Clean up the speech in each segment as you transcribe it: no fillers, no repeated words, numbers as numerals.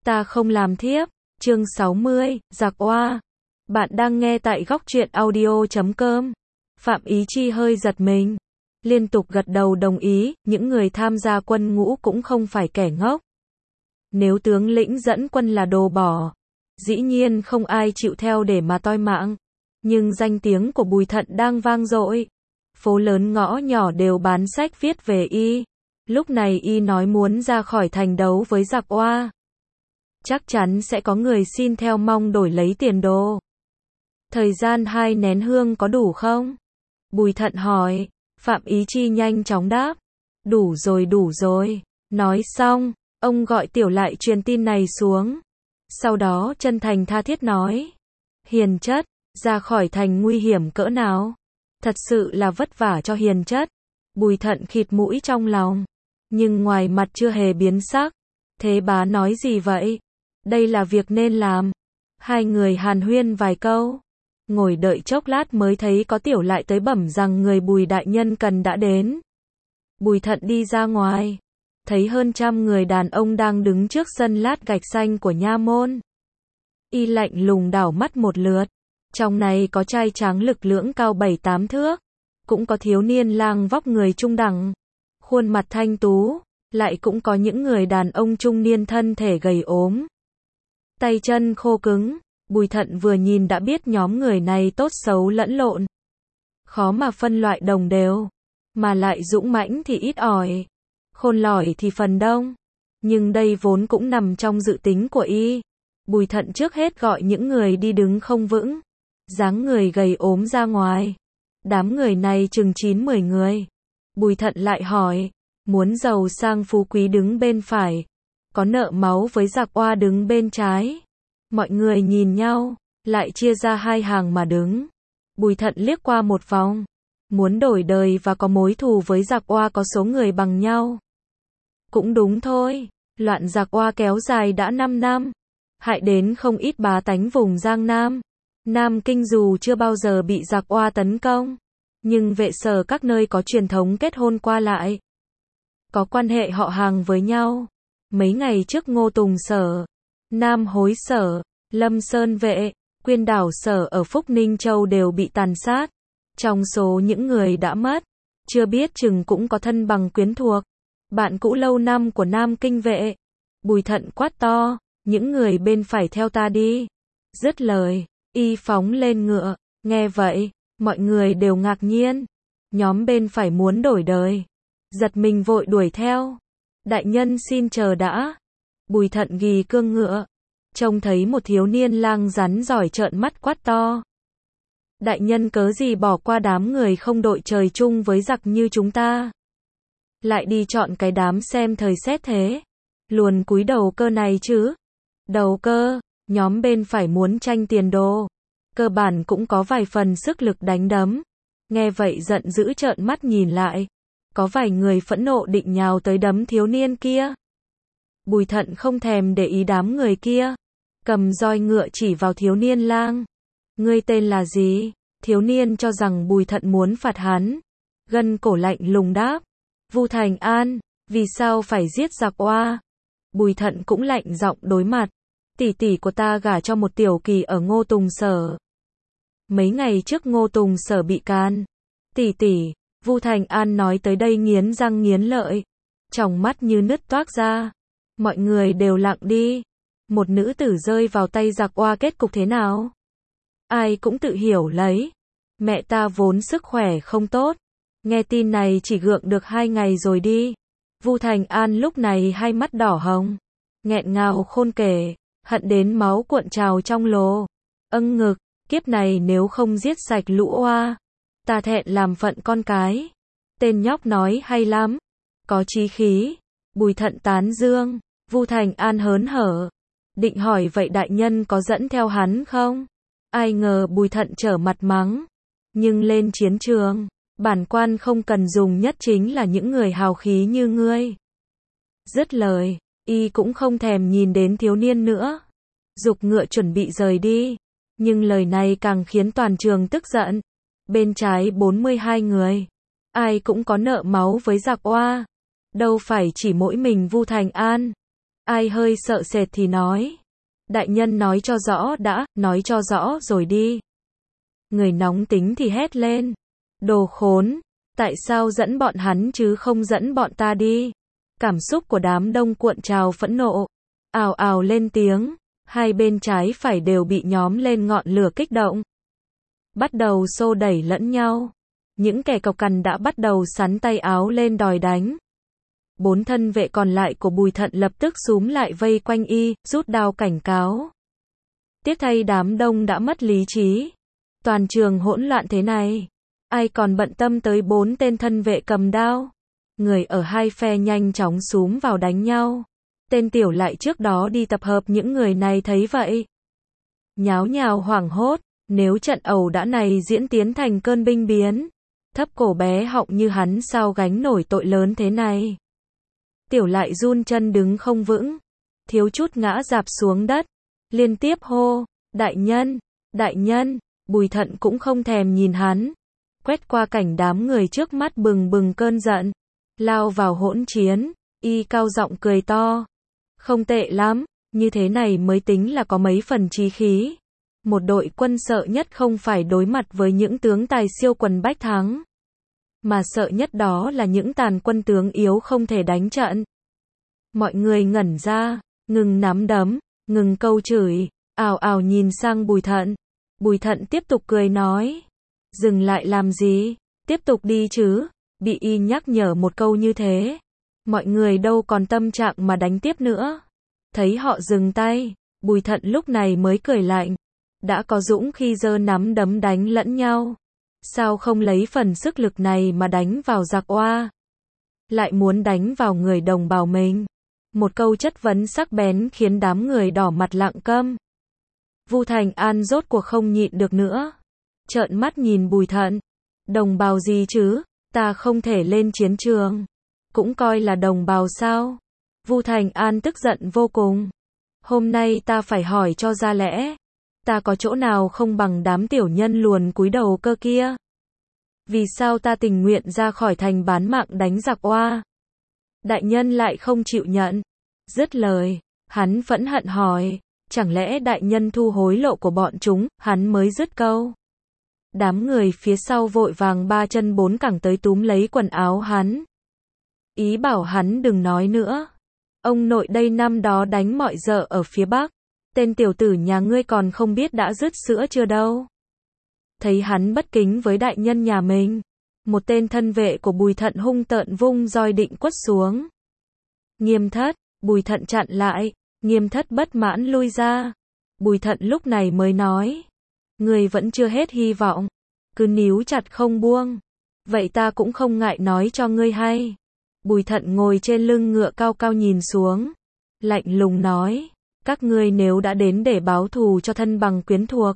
Ta không làm thiếp. Chương 60, giặc oa. Bạn đang nghe tại góc truyện audio.com. Phạm Ý Chi hơi giật mình. Liên tục gật đầu đồng ý, những người tham gia quân ngũ cũng không phải kẻ ngốc. Nếu tướng lĩnh dẫn quân là đồ bỏ, dĩ nhiên không ai chịu theo để mà toi mạng. Nhưng danh tiếng của Bùi Thận đang vang dội. Phố lớn ngõ nhỏ đều bán sách viết về y. Lúc này y nói muốn ra khỏi thành đấu với giặc oa. Chắc chắn sẽ có người xin theo mong đổi lấy tiền đồ. Thời gian 2 nén hương có đủ không? Bùi Thận hỏi. Phạm Ý Chi nhanh chóng đáp. Đủ rồi. Nói xong, ông gọi Tiểu Lại truyền tin này xuống. Sau đó chân thành tha thiết nói. Hiền chất, ra khỏi thành nguy hiểm cỡ nào? Thật sự là vất vả cho hiền chất. Bùi Thận khịt mũi trong lòng. Nhưng ngoài mặt chưa hề biến sắc. Thế bá nói gì vậy? Đây là việc nên làm. Hai người hàn huyên vài câu. Ngồi đợi chốc lát mới thấy có Tiểu Lại tới bẩm rằng người Bùi đại nhân cần đã đến. Bùi Thận đi ra ngoài. Thấy hơn 100 người đàn ông đang đứng trước sân lát gạch xanh của nha môn. Y lạnh lùng đảo mắt một lượt. Trong này có trai tráng lực lưỡng cao 7-8 thước. Cũng có thiếu niên lang vóc người trung đẳng. Khuôn mặt thanh tú. Lại cũng có những người đàn ông trung niên thân thể gầy ốm. Tay chân khô cứng. Bùi Thận vừa nhìn đã biết nhóm người này tốt xấu lẫn lộn. Khó mà phân loại đồng đều. Mà lại dũng mãnh thì ít ỏi. Khôn lỏi thì phần đông. Nhưng đây vốn cũng nằm trong dự tính của y. Bùi Thận trước hết gọi những người đi đứng không vững. Dáng người gầy ốm ra ngoài. Đám người này chừng 9-10 người. Bùi Thận lại hỏi. Muốn giàu sang phú quý đứng bên phải. Có nợ máu với giặc oa đứng bên trái. Mọi người nhìn nhau. Lại chia ra hai hàng mà đứng. Bùi Thận liếc qua một vòng. Muốn đổi đời và có mối thù với giặc oa có số người bằng nhau. Cũng đúng thôi. Loạn giặc oa kéo dài đã 5 năm. Hại đến không ít bá tánh vùng Giang Nam. Nam Kinh dù chưa bao giờ bị giặc oa tấn công. Nhưng vệ sở các nơi có truyền thống kết hôn qua lại. Có quan hệ họ hàng với nhau. Mấy ngày trước Ngô Tùng Sở, Nam Hối Sở, Lâm Sơn Vệ, Quyên Đảo Sở ở Phúc Ninh Châu đều bị tàn sát. Trong số những người đã mất, chưa biết chừng cũng có thân bằng quyến thuộc. Bạn cũ lâu năm của Nam Kinh Vệ. Bùi Thận quát to, những người bên phải theo ta đi. Dứt lời, y phóng lên ngựa. Nghe vậy, mọi người đều ngạc nhiên. Nhóm bên phải muốn đổi đời. Giật mình vội đuổi theo. Đại nhân xin chờ đã. Bùi Thận ghi cương ngựa. Trông thấy một thiếu niên lang rắn giỏi trợn mắt quát to. Đại nhân cớ gì bỏ qua đám người không đội trời chung với giặc như chúng ta. Lại đi chọn cái đám xem thời xét thế. Luồn cúi đầu cơ này chứ. Đầu cơ, nhóm bên phải muốn tranh tiền đồ. Cơ bản cũng có vài phần sức lực đánh đấm. Nghe vậy giận dữ trợn mắt nhìn lại. Có vài người phẫn nộ định nhào tới đấm thiếu niên kia. Bùi Thận không thèm để ý đám người kia. Cầm roi ngựa chỉ vào thiếu niên lang. Ngươi tên là gì? Thiếu niên cho rằng Bùi Thận muốn phạt hắn. Gân cổ lạnh lùng đáp. Vu Thành An, vì sao phải giết giặc oa? Bùi Thận cũng lạnh giọng đối mặt. Tỷ tỷ của ta gả cho một tiểu kỳ ở Ngô Tùng Sở. Mấy ngày trước Ngô Tùng Sở bị can. Tỷ, Vu Thành An nói tới đây nghiến răng nghiến lợi. Tròng mắt như nứt toác ra. Mọi người đều lặng đi. Một nữ tử rơi vào tay giặc oa kết cục thế nào? Ai cũng tự hiểu lấy. Mẹ ta vốn sức khỏe không tốt. Nghe tin này chỉ gượng được 2 ngày rồi đi. Vu Thành An lúc này hai mắt đỏ hồng. Nghẹn ngào khôn kể. Hận đến máu cuộn trào trong lồ. Ngực, kiếp này nếu không giết sạch lũ oa. Ta thẹn làm phận con cái. Tên nhóc nói hay lắm. Có chí khí. Bùi Thận tán dương. Vu Thành An hớn hở. Định hỏi vậy đại nhân có dẫn theo hắn không? Ai ngờ Bùi Thận trở mặt mắng. Nhưng lên chiến trường, bản quan không cần dùng nhất chính là những người hào khí như ngươi. Dứt lời, y cũng không thèm nhìn đến thiếu niên nữa. Giục ngựa chuẩn bị rời đi. Nhưng lời này càng khiến toàn trường tức giận. Bên trái 42 người. Ai cũng có nợ máu với giặc oa. Đâu phải chỉ mỗi mình Vu Thành An. Ai hơi sợ sệt thì nói. Đại nhân nói cho rõ đã, nói cho rõ rồi đi. Người nóng tính thì hét lên. Đồ khốn, tại sao dẫn bọn hắn chứ không dẫn bọn ta đi? Cảm xúc của đám đông cuộn trào phẫn nộ. Ào ào lên tiếng, hai bên trái phải đều bị nhóm lên ngọn lửa kích động. Bắt đầu xô đẩy lẫn nhau. Những kẻ cộc cằn đã bắt đầu xắn tay áo lên đòi đánh. 4 thân vệ còn lại của Bùi Thận lập tức xúm lại vây quanh y, rút đao cảnh cáo. Tiếc thay đám đông đã mất lý trí. Toàn trường hỗn loạn thế này. Ai còn bận tâm tới 4 tên thân vệ cầm đao. Người ở hai phe nhanh chóng xúm vào đánh nhau. Tên Tiểu Lại trước đó đi tập hợp những người này thấy vậy. Nháo nhào hoảng hốt, nếu trận ẩu đả này diễn tiến thành cơn binh biến. Thấp cổ bé họng như hắn sao gánh nổi tội lớn thế này. Tiểu Lại run chân đứng không vững. Thiếu chút ngã rạp xuống đất. Liên tiếp hô, đại nhân, đại nhân. Bùi Thận cũng không thèm nhìn hắn. Quét qua cảnh đám người trước mắt bừng bừng cơn giận. Lao vào hỗn chiến. Y cao giọng cười to. Không tệ lắm, như thế này mới tính là có mấy phần chí khí. Một đội quân sợ nhất không phải đối mặt với những tướng tài siêu quần bách thắng. Mà sợ nhất đó là những tàn quân tướng yếu không thể đánh trận. Mọi người ngẩn ra, ngừng nắm đấm, ngừng câu chửi, ào ào nhìn sang Bùi Thận. Bùi Thận tiếp tục cười nói. Dừng lại làm gì, tiếp tục đi chứ, bị y nhắc nhở một câu như thế. Mọi người đâu còn tâm trạng mà đánh tiếp nữa. Thấy họ dừng tay, Bùi Thận lúc này mới cười lạnh. Đã có dũng khi giơ nắm đấm đánh lẫn nhau. Sao không lấy phần sức lực này mà đánh vào giặc oa? Lại muốn đánh vào người đồng bào mình. Một câu chất vấn sắc bén khiến đám người đỏ mặt lặng câm. Vu Thành An rốt cuộc không nhịn được nữa. Trợn mắt nhìn Bùi Thận. Đồng bào gì chứ? Ta không thể lên chiến trường. Cũng coi là đồng bào sao? Vu Thành An tức giận vô cùng. Hôm nay ta phải hỏi cho ra lẽ. Ta có chỗ nào không bằng đám tiểu nhân luồn cúi đầu cơ kia? Vì sao ta tình nguyện ra khỏi thành bán mạng đánh giặc oa? Đại nhân lại không chịu nhận. Dứt lời, hắn phẫn hận hỏi. Chẳng lẽ đại nhân thu hối lộ của bọn chúng? Hắn mới dứt câu. Đám người phía sau vội vàng ba chân bốn cẳng tới túm lấy quần áo hắn. Ý bảo hắn đừng nói nữa. Ông nội đây năm đó đánh mọi dợ ở phía Bắc. Tên tiểu tử nhà ngươi còn không biết đã dứt sữa chưa đâu. Thấy hắn bất kính với đại nhân nhà mình. Một tên thân vệ của Bùi Thận hung tợn vung roi định quất xuống. Nghiêm Thất, Bùi Thận chặn lại. Nghiêm Thất bất mãn lui ra. Bùi Thận lúc này mới nói. Ngươi vẫn chưa hết hy vọng. Cứ níu chặt không buông. Vậy ta cũng không ngại nói cho ngươi hay. Bùi Thận ngồi trên lưng ngựa cao cao nhìn xuống. Lạnh lùng nói. Các ngươi nếu đã đến để báo thù cho thân bằng quyến thuộc.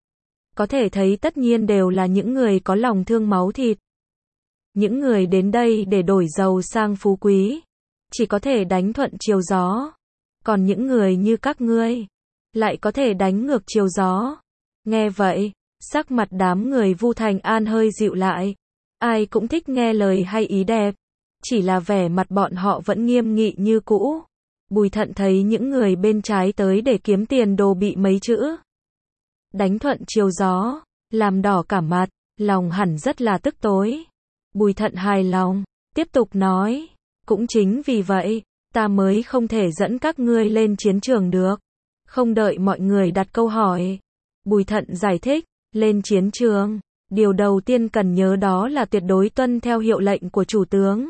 Có thể thấy tất nhiên đều là những người có lòng thương máu thịt. Những người đến đây để đổi giàu sang phú quý. Chỉ có thể đánh thuận chiều gió. Còn những người như các ngươi. Lại có thể đánh ngược chiều gió. Nghe vậy, sắc mặt đám người Vu Thành An hơi dịu lại. Ai cũng thích nghe lời hay ý đẹp. Chỉ là vẻ mặt bọn họ vẫn nghiêm nghị như cũ. Bùi Thận thấy những người bên trái tới để kiếm tiền đồ bị mấy chữ. Đánh thuận chiều gió, làm đỏ cả mặt, lòng hẳn rất là tức tối. Bùi Thận hài lòng, tiếp tục nói. Cũng chính vì vậy, ta mới không thể dẫn các ngươi lên chiến trường được. Không đợi mọi người đặt câu hỏi. Bùi Thận giải thích, lên chiến trường. Điều đầu tiên cần nhớ đó là tuyệt đối tuân theo hiệu lệnh của chủ tướng.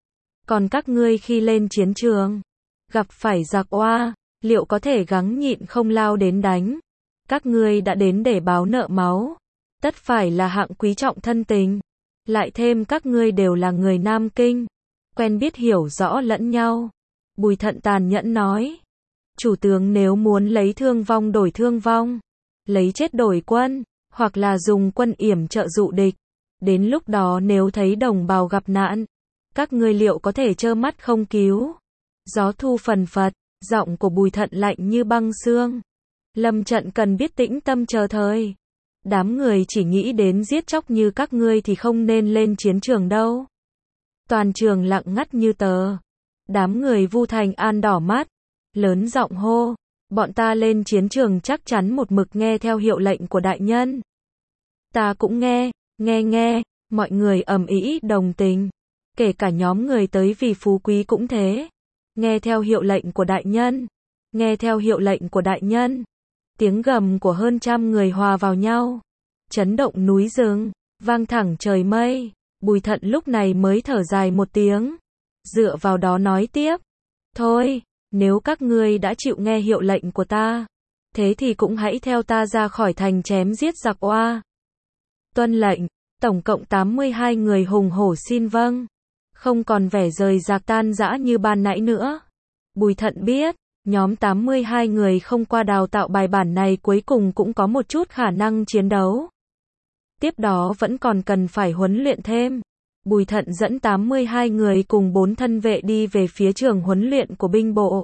Còn các ngươi khi lên chiến trường, gặp phải giặc oa, liệu có thể gắng nhịn không lao đến đánh? Các ngươi đã đến để báo nợ máu. Tất phải là hạng quý trọng thân tình. Lại thêm các ngươi đều là người Nam Kinh. Quen biết hiểu rõ lẫn nhau. Bùi Thận tàn nhẫn nói. Chủ tướng nếu muốn lấy thương vong đổi thương vong. Lấy chết đổi quân. Hoặc là dùng quân yểm trợ dụ địch. Đến lúc đó nếu thấy đồng bào gặp nạn. Các ngươi liệu có thể trơ mắt không cứu? Gió thu phần phật. Giọng của Bùi Thận lạnh như băng xương. Lâm trận cần biết tĩnh tâm chờ thời. Đám người chỉ nghĩ đến giết chóc như các ngươi thì không nên lên chiến trường đâu. Toàn trường lặng ngắt như tờ. Đám người Vu Thành An đỏ mắt. lớn giọng hô, bọn ta lên chiến trường chắc chắn một mực nghe theo hiệu lệnh của đại nhân. Ta cũng nghe, nghe, mọi người ầm ĩ đồng tình, kể cả nhóm người tới vì phú quý cũng thế. Nghe theo hiệu lệnh của đại nhân, nghe theo hiệu lệnh của đại nhân. Tiếng gầm của hơn trăm người hòa vào nhau, chấn động núi rừng, vang thẳng trời mây. Bùi Thận lúc này mới thở dài một tiếng, dựa vào đó nói tiếp, thôi, nếu các ngươi đã chịu nghe hiệu lệnh của ta, thế thì cũng hãy theo ta ra khỏi thành chém giết giặc oa. Tuân lệnh, tổng cộng 82 người hùng hổ xin vâng, không còn vẻ rời rạc tan rã như ban nãy nữa. Bùi Thận biết, nhóm 82 người không qua đào tạo bài bản này cuối cùng cũng có một chút khả năng chiến đấu. Tiếp đó vẫn còn cần phải huấn luyện thêm. Bùi Thận dẫn 82 người cùng 4 thân vệ đi về phía trường huấn luyện của binh bộ.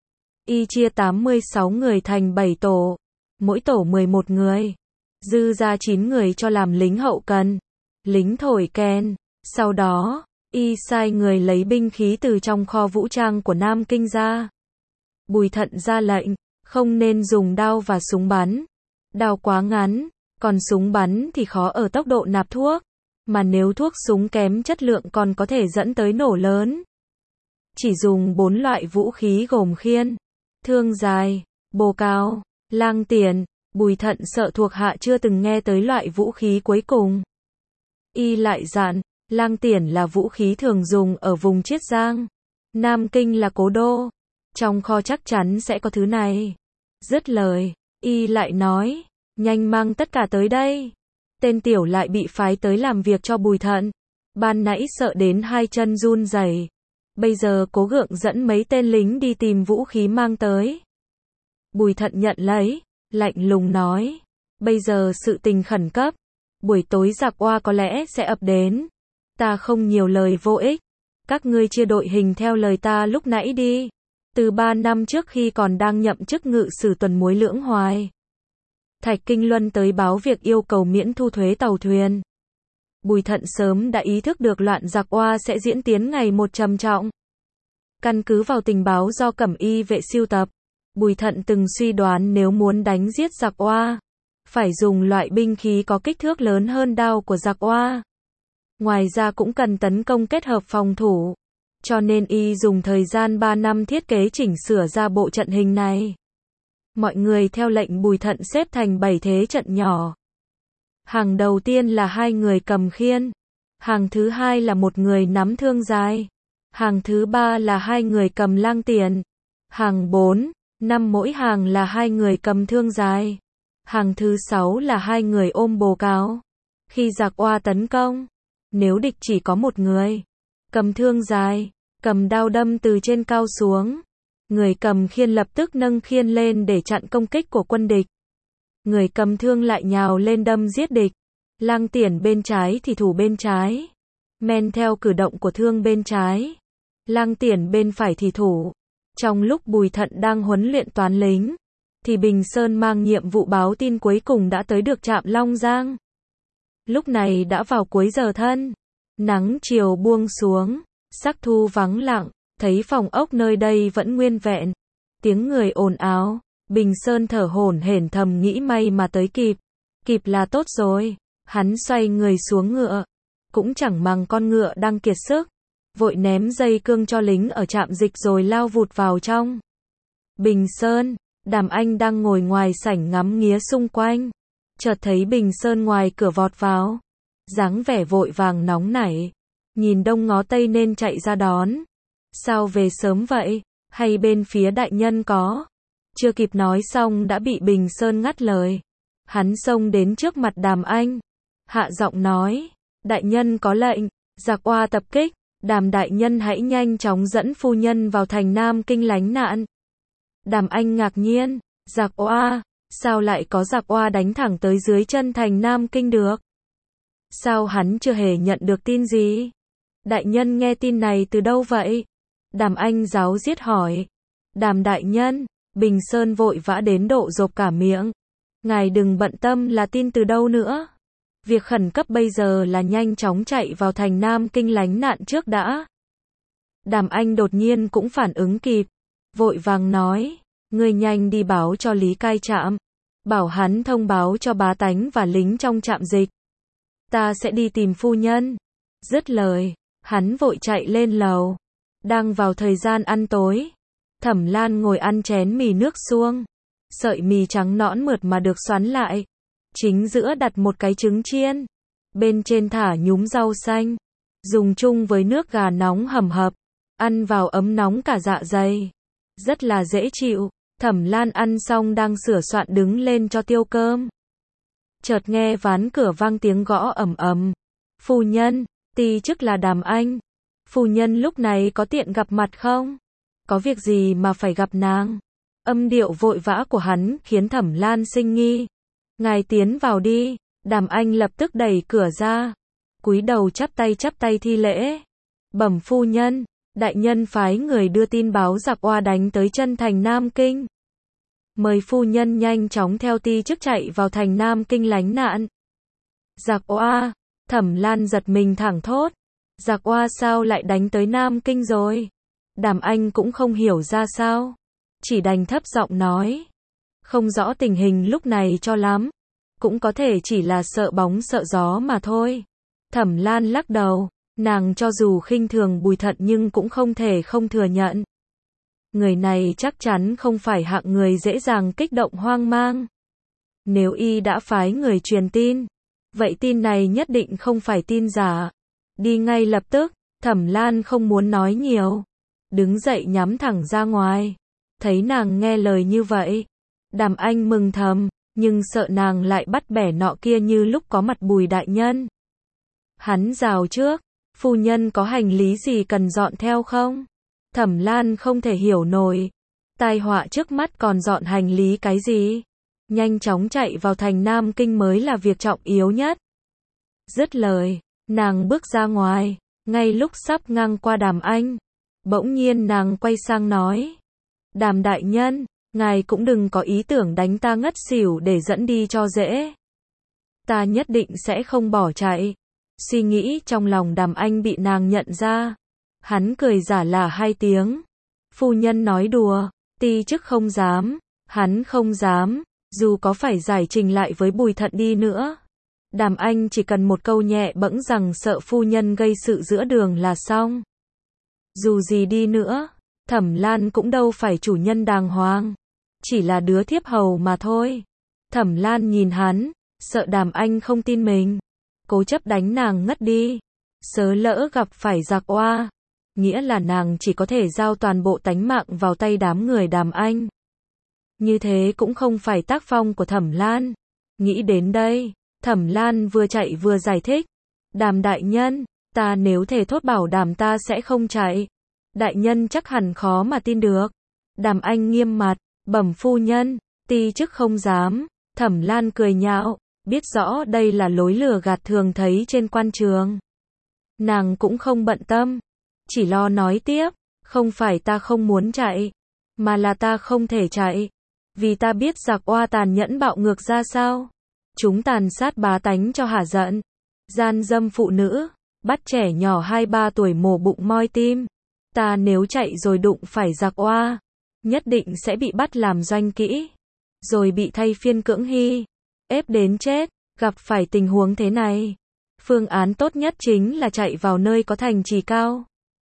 Y chia 86 người thành 7 tổ, mỗi tổ 11 người. Dư ra 9 người cho làm lính hậu cần, lính thổi kèn. Sau đó, Y sai người lấy binh khí từ trong kho vũ trang của Nam Kinh ra. Bùi Thận ra lệnh, không nên dùng đao và súng bắn. Đao quá ngắn, còn súng bắn thì khó ở tốc độ nạp thuốc, mà nếu thuốc súng kém chất lượng còn có thể dẫn tới nổ lớn. Chỉ dùng 4 loại vũ khí gồm khiên, thương dài, bồ cao, lang tiền. Bùi Thận sợ thuộc hạ chưa từng nghe tới loại vũ khí cuối cùng. Y lại dặn, lang tiền là vũ khí thường dùng ở vùng Chiết Giang. Nam Kinh là cố đô, trong kho chắc chắn sẽ có thứ này. Dứt lời, Y lại nói, nhanh mang tất cả tới đây. Tên tiểu lại bị phái tới làm việc cho Bùi Thận. Ban nãy sợ đến hai chân run rẩy, bây giờ cố gượng dẫn mấy tên lính đi tìm vũ khí mang tới. Bùi Thận nhận lấy, lạnh lùng nói, bây giờ sự tình khẩn cấp, buổi tối giặc oa có lẽ sẽ ập đến. Ta không nhiều lời vô ích, các ngươi chia đội hình theo lời ta lúc nãy đi. Từ 3 năm trước khi còn đang nhậm chức ngự sử tuần muối Lưỡng Hoài, Thạch Kinh Luân tới báo việc yêu cầu miễn thu thuế tàu thuyền. Bùi Thận sớm đã ý thức được loạn giặc oa sẽ diễn tiến ngày một trầm trọng. Căn cứ vào tình báo do Cẩm Y vệ sưu tập, Bùi Thận từng suy đoán nếu muốn đánh giết giặc oa, phải dùng loại binh khí có kích thước lớn hơn đao của giặc oa. Ngoài ra cũng cần tấn công kết hợp phòng thủ. Cho nên Y dùng thời gian 3 năm thiết kế chỉnh sửa ra bộ trận hình này. Mọi người theo lệnh Bùi Thận xếp thành 7 thế trận nhỏ. Hàng đầu tiên là 2 người cầm khiên. Hàng thứ 2 là 1 người nắm thương dài. Hàng thứ 3 là 2 người cầm lang tiền. Hàng 4, 5 mỗi hàng là 2 người cầm thương dài. Hàng thứ 6 là 2 người ôm bồ cáo. Khi giặc oa tấn công, nếu địch chỉ có 1 người cầm thương dài, cầm đao đâm từ trên cao xuống, người cầm khiên lập tức nâng khiên lên để chặn công kích của quân địch. Người cầm thương lại nhào lên đâm giết địch. Lang tiền bên trái thì thủ bên trái, men theo cử động của thương bên trái. Lang tiền bên phải thì thủ. Trong lúc Bùi Thận đang huấn luyện toán lính, thì Bình Sơn mang nhiệm vụ báo tin cuối cùng đã tới được trạm Long Giang. Lúc này đã vào cuối giờ thân, nắng chiều buông xuống, sắc thu vắng lặng, thấy phòng ốc nơi đây vẫn nguyên vẹn, tiếng người ồn ào. Bình Sơn thở hổn hển thầm nghĩ may mà tới kịp, kịp là tốt rồi. Hắn xoay người xuống ngựa, cũng chẳng màng con ngựa đang kiệt sức, vội ném dây cương cho lính ở trạm dịch rồi lao vụt vào trong. Bình Sơn, Đàm Anh đang ngồi ngoài sảnh ngắm nghía xung quanh, chợt thấy Bình Sơn ngoài cửa vọt vào, dáng vẻ vội vàng nóng nảy, nhìn đông ngó tây nên chạy ra đón. Sao về sớm vậy, hay bên phía đại nhân có? Chưa kịp nói xong đã bị Bình Sơn ngắt lời. Hắn xông đến trước mặt Đàm Anh, hạ giọng nói, đại nhân có lệnh, giặc oa tập kích, Đàm đại nhân hãy nhanh chóng dẫn phu nhân vào thành Nam Kinh lánh nạn. Đàm Anh ngạc nhiên, giặc oa, sao lại có giặc oa đánh thẳng tới dưới chân thành Nam Kinh được? Sao hắn chưa hề nhận được tin gì? Đại nhân nghe tin này từ đâu vậy? Đàm Anh ráo riết hỏi. Đàm đại nhân, Bình Sơn vội vã đến độ rộp cả miệng. Ngài đừng bận tâm là tin từ đâu nữa. Việc khẩn cấp bây giờ là nhanh chóng chạy vào thành Nam Kinh lánh nạn trước đã. Đàm Anh đột nhiên cũng phản ứng kịp, vội vàng nói, ngươi nhanh đi báo cho Lý Cai Trạm, bảo hắn thông báo cho bá tánh và lính trong trạm dịch. Ta sẽ đi tìm phu nhân. Dứt lời, hắn vội chạy lên lầu. Đang vào thời gian ăn tối, Thẩm Lan ngồi ăn chén mì nước suông. Sợi mì trắng nõn mượt mà được xoắn lại. Chính giữa đặt một cái trứng chiên. Bên trên thả nhúm rau xanh. Dùng chung với nước gà nóng hầm hập. Ăn vào ấm nóng cả dạ dày. Rất là dễ chịu. Thẩm Lan ăn xong đang sửa soạn đứng lên cho tiêu cơm. Chợt nghe ván cửa vang tiếng gõ ầm ầm. Phu nhân, ti chức là Đàm Anh. Phu nhân lúc này có tiện gặp mặt không? Có việc gì mà phải gặp nàng? Âm điệu vội vã của hắn khiến Thẩm Lan sinh nghi. Ngài tiến vào đi. Đàm Anh lập tức đẩy cửa ra. Cúi đầu chắp tay thi lễ. Bẩm phu nhân, đại nhân phái người đưa tin báo giặc oa đánh tới chân thành Nam Kinh. Mời phu nhân nhanh chóng theo ti chức chạy vào thành Nam Kinh lánh nạn. Giặc oa, Thẩm Lan giật mình thẳng thốt. Giặc oa sao lại đánh tới Nam Kinh rồi? Đàm Anh cũng không hiểu ra sao. Chỉ đành thấp giọng nói. Không rõ tình hình lúc này cho lắm. Cũng có thể chỉ là sợ bóng sợ gió mà thôi. Thẩm Lan lắc đầu. Nàng cho dù khinh thường Bùi Thận nhưng cũng không thể không thừa nhận. Người này chắc chắn không phải hạng người dễ dàng kích động hoang mang. Nếu y đã phái người truyền tin, vậy tin này nhất định không phải tin giả. Đi ngay lập tức, Thẩm Lan không muốn nói nhiều. Đứng dậy nhắm thẳng ra ngoài. Thấy nàng nghe lời như vậy, Đàm Anh mừng thầm, nhưng sợ nàng lại bắt bẻ nọ kia như lúc có mặt Bùi đại nhân. Hắn rào trước, phu nhân có hành lý gì cần dọn theo không? Thẩm Lan không thể hiểu nổi. Tai họa trước mắt còn dọn hành lý cái gì? Nhanh chóng chạy vào thành Nam Kinh mới là việc trọng yếu nhất. Dứt lời, nàng bước ra ngoài. Ngay lúc sắp ngang qua Đàm Anh, bỗng nhiên nàng quay sang nói. Đàm đại nhân, ngài cũng đừng có ý tưởng đánh ta ngất xỉu để dẫn đi cho dễ. Ta nhất định sẽ không bỏ chạy. Suy nghĩ trong lòng Đàm Anh bị nàng nhận ra. Hắn cười giả là 2 tiếng. Phu nhân nói đùa, ti chức không dám. Hắn không dám, dù có phải giải trình lại với Bùi Thận đi nữa. Đàm Anh chỉ cần một câu nhẹ bẫng rằng sợ phu nhân gây sự giữa đường là xong. Dù gì đi nữa, Thẩm Lan cũng đâu phải chủ nhân đàng hoàng. Chỉ là đứa thiếp hầu mà thôi. Thẩm Lan nhìn hắn, sợ Đàm Anh không tin mình. Cố chấp đánh nàng ngất đi. Sớ lỡ gặp phải giặc oa, nghĩa là nàng chỉ có thể giao toàn bộ tánh mạng vào tay đám người Đàm Anh. Như thế cũng không phải tác phong của Thẩm Lan. Nghĩ đến đây, Thẩm Lan vừa chạy vừa giải thích. Đàm đại nhân, ta nếu thề thốt bảo đảm ta sẽ không chạy. Đại nhân chắc hẳn khó mà tin được. Đàm Anh nghiêm mặt, bẩm phu nhân, ti chức không dám. Thẩm Lan cười nhạo, biết rõ đây là lối lừa gạt thường thấy trên quan trường. Nàng cũng không bận tâm, chỉ lo nói tiếp, không phải ta không muốn chạy, mà là ta không thể chạy. Vì ta biết giặc oa tàn nhẫn bạo ngược ra sao. Chúng tàn sát bá tánh cho hả giận, gian dâm phụ nữ, bắt trẻ nhỏ 2-3 tuổi mổ bụng moi tim. Ta nếu chạy rồi đụng phải giặc oa, nhất định sẽ bị bắt làm doanh kỹ, rồi bị thay phiên cưỡng hy, ép đến chết. Gặp phải tình huống thế này, phương án tốt nhất chính là chạy vào nơi có thành trì cao,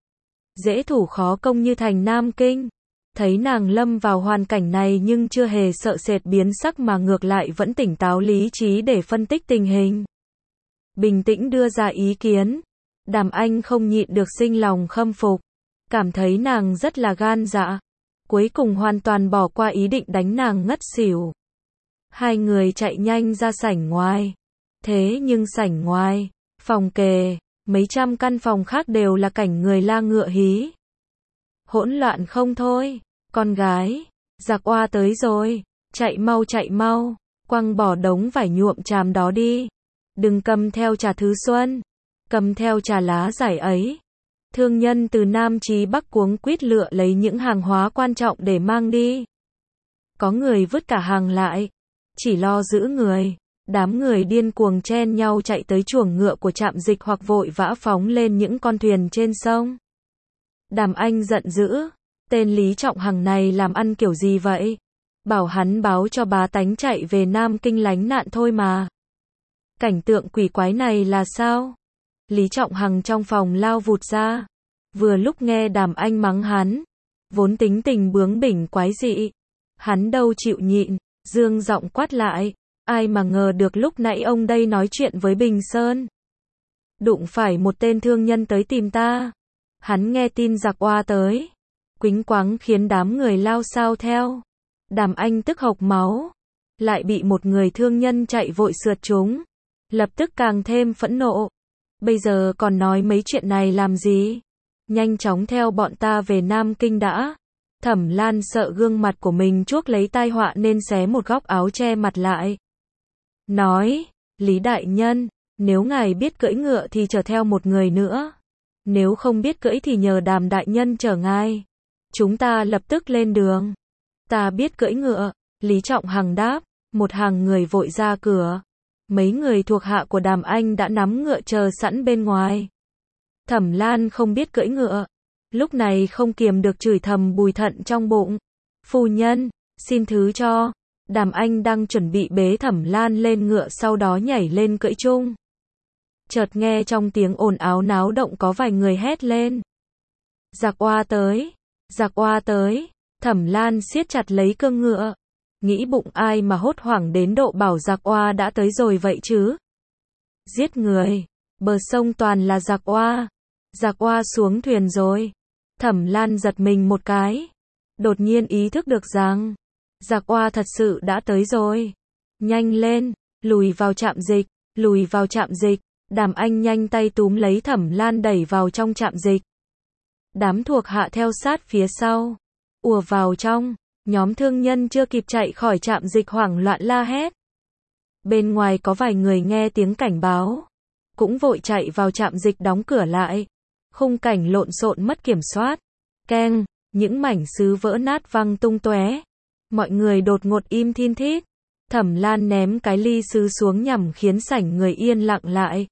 dễ thủ khó công như thành Nam Kinh. Thấy nàng lâm vào hoàn cảnh này nhưng chưa hề sợ sệt biến sắc mà ngược lại vẫn tỉnh táo lý trí để phân tích tình hình. Bình tĩnh đưa ra ý kiến. Đàm Anh không nhịn được sinh lòng khâm phục. Cảm thấy nàng rất là gan dạ. Cuối cùng hoàn toàn bỏ qua ý định đánh nàng ngất xỉu. Hai người chạy nhanh ra sảnh ngoài. Thế nhưng sảnh ngoài, phòng kề, mấy trăm căn phòng khác đều là cảnh người la ngựa hí. Hỗn loạn không thôi. Con gái, giặc oa tới rồi, chạy mau, quăng bỏ đống vải nhuộm chàm đó đi. Đừng cầm theo trà Thứ Xuân, cầm theo trà lá giải ấy. Thương nhân từ Nam chí Bắc cuống quýt lựa lấy những hàng hóa quan trọng để mang đi. Có người vứt cả hàng lại, chỉ lo giữ người. Đám người điên cuồng chen nhau chạy tới chuồng ngựa của trạm dịch hoặc vội vã phóng lên những con thuyền trên sông. Đàm Anh giận dữ, Tên Lý Trọng Hằng này làm ăn kiểu gì vậy? Bảo hắn báo cho bá tánh chạy về Nam Kinh lánh nạn thôi mà. Cảnh tượng quỷ quái này là sao? Lý Trọng Hằng trong phòng lao vụt ra. Vừa lúc nghe Đàm Anh mắng hắn. Vốn tính tình bướng bỉnh quái dị. Hắn đâu chịu nhịn, dương giọng quát lại. Ai mà ngờ được lúc nãy ông đây nói chuyện với Bình Sơn. Đụng phải một tên thương nhân tới tìm ta. Hắn nghe tin giặc oa tới. Quýnh quáng khiến đám người lao sao theo. Đàm Anh tức hộc máu. Lại bị một người thương nhân chạy vội sượt chúng. Lập tức càng thêm phẫn nộ. Bây giờ còn nói mấy chuyện này làm gì? Nhanh chóng theo bọn ta về Nam Kinh đã. Thẩm Lan sợ gương mặt của mình chuốc lấy tai họa nên xé một góc áo che mặt lại. Nói, Lý Đại Nhân, nếu ngài biết cưỡi ngựa thì chở theo một người nữa. Nếu không biết cưỡi thì nhờ Đàm Đại Nhân chở ngài. Chúng ta lập tức lên đường. Ta biết cưỡi ngựa, Lý Trọng Hằng đáp. Một hàng người vội ra cửa. Mấy người thuộc hạ của Đàm Anh đã nắm ngựa chờ sẵn bên ngoài. Thẩm Lan không biết cưỡi ngựa. Lúc này không kiềm được chửi thầm Bùi Thận trong bụng. Phu nhân, xin thứ cho. Đàm Anh đang chuẩn bị bế Thẩm Lan lên ngựa sau đó nhảy lên cưỡi chung. Chợt nghe trong tiếng ồn ào náo động có vài người hét lên. Giặc oa tới! Giặc oa tới! Thẩm Lan siết chặt lấy cương ngựa. Nghĩ bụng ai mà hốt hoảng đến độ bảo giặc oa đã tới rồi vậy chứ? Giết người! Bờ sông toàn là giặc oa! Giặc oa xuống thuyền rồi! Thẩm Lan giật mình một cái. Đột nhiên ý thức được rằng giặc oa thật sự đã tới rồi. Nhanh lên! Lùi vào trạm dịch! Lùi vào trạm dịch! Đàm Anh nhanh tay túm lấy Thẩm Lan đẩy vào trong trạm dịch. Đám thuộc hạ theo sát phía sau. Ùa vào trong. Nhóm thương nhân chưa kịp chạy khỏi trạm dịch hoảng loạn la hét. Bên ngoài có vài người nghe tiếng cảnh báo. Cũng vội chạy vào trạm dịch đóng cửa lại. Khung cảnh lộn xộn mất kiểm soát. Keng, những mảnh sứ vỡ nát văng tung tóe. Mọi người đột ngột im thin thít. Thẩm Lan ném cái ly sứ xuống nhằm khiến sảnh người yên lặng lại.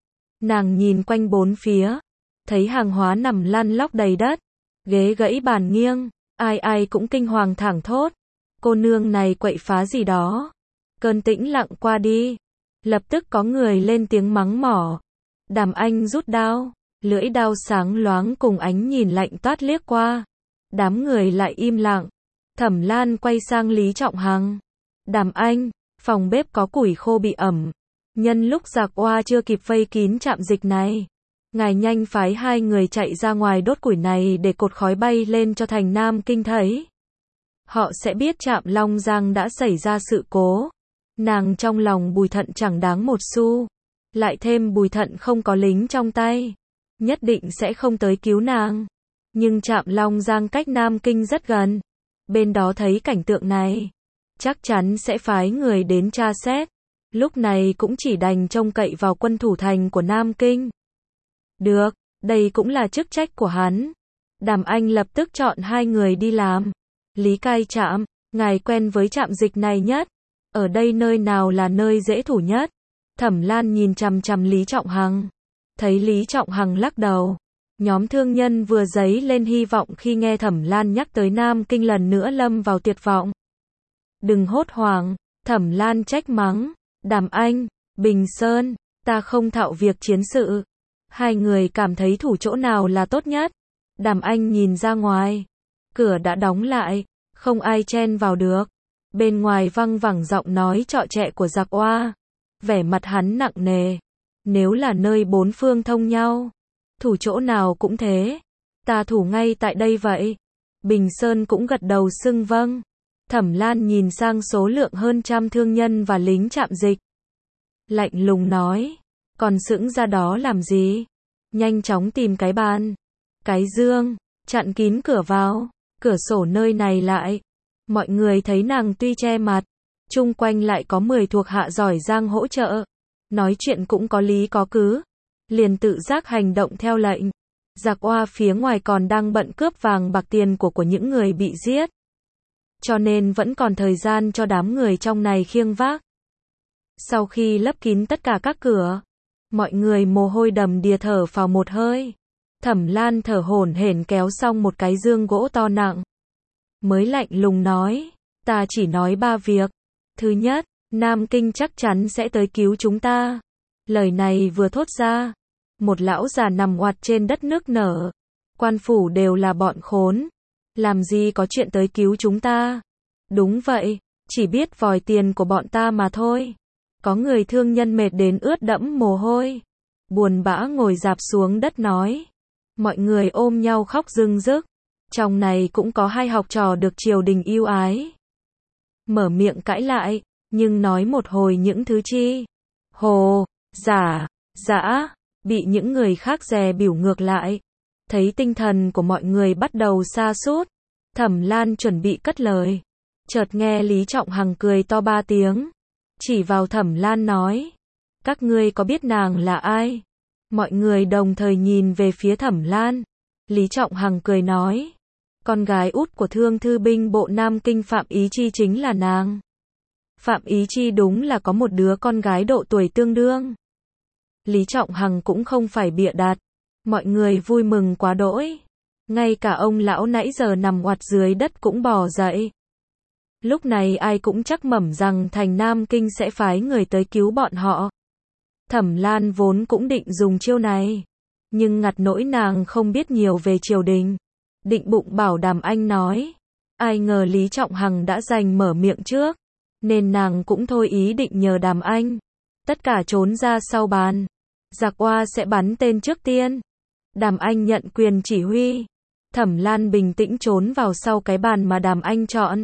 Nàng nhìn quanh bốn phía. Thấy hàng hóa nằm lăn lóc đầy đất. Ghế gãy bàn nghiêng. Ai ai cũng kinh hoàng thảng thốt. Cô nương này quậy phá gì đó. Cơn tĩnh lặng qua đi. Lập tức có người lên tiếng mắng mỏ. Đàm Anh rút đao. Lưỡi đao sáng loáng cùng ánh nhìn lạnh toát liếc qua. Đám người lại im lặng. Thẩm Lan quay sang Lý Trọng Hằng. Đàm Anh, phòng bếp có củi khô bị ẩm. Nhân lúc giặc oa chưa kịp vây kín trạm dịch này. Ngài nhanh phái 2 người chạy ra ngoài đốt củi này để cột khói bay lên cho thành Nam Kinh thấy. Họ sẽ biết trạm Long Giang đã xảy ra sự cố. Nàng trong lòng Bùi Thận chẳng đáng một xu. Lại thêm Bùi Thận không có lính trong tay. Nhất định sẽ không tới cứu nàng. Nhưng trạm Long Giang cách Nam Kinh rất gần. Bên đó thấy cảnh tượng này. Chắc chắn sẽ phái người đến tra xét. Lúc này cũng chỉ đành trông cậy vào quân thủ thành của Nam Kinh. Được, đây cũng là chức trách của hắn. Đàm Anh lập tức chọn 2 người đi làm. Lý cai trạm, ngài quen với trạm dịch này nhất. Ở đây nơi nào là nơi dễ thủ nhất? Thẩm Lan nhìn chằm chằm Lý Trọng Hằng. Thấy Lý Trọng Hằng lắc đầu. Nhóm thương nhân vừa dấy lên hy vọng khi nghe Thẩm Lan nhắc tới Nam Kinh lần nữa lâm vào tuyệt vọng. Đừng hốt hoảng, Thẩm Lan trách mắng. Đàm Anh, Bình Sơn, ta không thạo việc chiến sự. 2 người cảm thấy thủ chỗ nào là tốt nhất. Đàm Anh nhìn ra ngoài. Cửa đã đóng lại, không ai chen vào được. Bên ngoài văng vẳng giọng nói trọ trẹ của giặc oa. Vẻ mặt hắn nặng nề. Nếu là nơi 4 phương thông nhau, thủ chỗ nào cũng thế. Ta thủ ngay tại đây vậy. Bình Sơn cũng gật đầu xưng vâng. Thẩm Lan nhìn sang số lượng hơn 100 thương nhân và lính trạm dịch. Lạnh lùng nói. Còn sững ra đó làm gì? Nhanh chóng tìm cái bàn, cái giường, chặn kín cửa vào, cửa sổ nơi này lại. Mọi người thấy nàng tuy che mặt, chung quanh lại có 10 thuộc hạ giỏi giang hỗ trợ. Nói chuyện cũng có lý có cứ. Liền tự giác hành động theo lệnh. Giặc oa phía ngoài còn đang bận cướp vàng bạc tiền của những người bị giết. Cho nên vẫn còn thời gian cho đám người trong này khiêng vác. Sau khi lấp kín tất cả các cửa, mọi người mồ hôi đầm đìa thở phào một hơi. Thẩm Lan thở hổn hển kéo xong một cái dương gỗ to nặng. Mới lạnh lùng nói, ta chỉ nói 3 việc. Thứ nhất, Nam Kinh chắc chắn sẽ tới cứu chúng ta. Lời này vừa thốt ra, một lão già nằm oặt trên đất nức nở. Quan phủ đều là bọn khốn. Làm gì có chuyện tới cứu chúng ta? Đúng vậy, chỉ biết vòi tiền của bọn ta mà thôi. Có người thương nhân mệt đến ướt đẫm mồ hôi. Buồn bã ngồi rạp xuống đất nói. Mọi người ôm nhau khóc rưng rức. Trong này cũng có 2 học trò được triều đình yêu ái. Mở miệng cãi lại, nhưng nói một hồi những thứ chi. Hồ, giả, dã, bị những người khác dè bỉu ngược lại. Thấy tinh thần của mọi người bắt đầu sa sút, Thẩm Lan chuẩn bị cất lời. Chợt nghe Lý Trọng Hằng cười to 3 tiếng. Chỉ vào Thẩm Lan nói. Các ngươi có biết nàng là ai? Mọi người đồng thời nhìn về phía Thẩm Lan. Lý Trọng Hằng cười nói. Con gái út của Thương Thư binh bộ Nam Kinh Phạm Ý Chi chính là nàng. Phạm Ý Chi đúng là có một đứa con gái độ tuổi tương đương. Lý Trọng Hằng cũng không phải bịa đặt. Mọi người vui mừng quá đỗi. Ngay cả ông lão nãy giờ nằm oặt dưới đất cũng bò dậy. Lúc này ai cũng chắc mẩm rằng thành Nam Kinh sẽ phái người tới cứu bọn họ. Thẩm Lan vốn cũng định dùng chiêu này. Nhưng ngặt nỗi nàng không biết nhiều về triều đình. Định bụng bảo Đàm Anh nói. Ai ngờ Lý Trọng Hằng đã giành mở miệng trước. Nên nàng cũng thôi ý định nhờ Đàm Anh. Tất cả trốn ra sau bàn. Giặc Oa sẽ bắn tên trước tiên. Đàm Anh nhận quyền chỉ huy. Thẩm Lan bình tĩnh trốn vào sau cái bàn mà Đàm Anh chọn.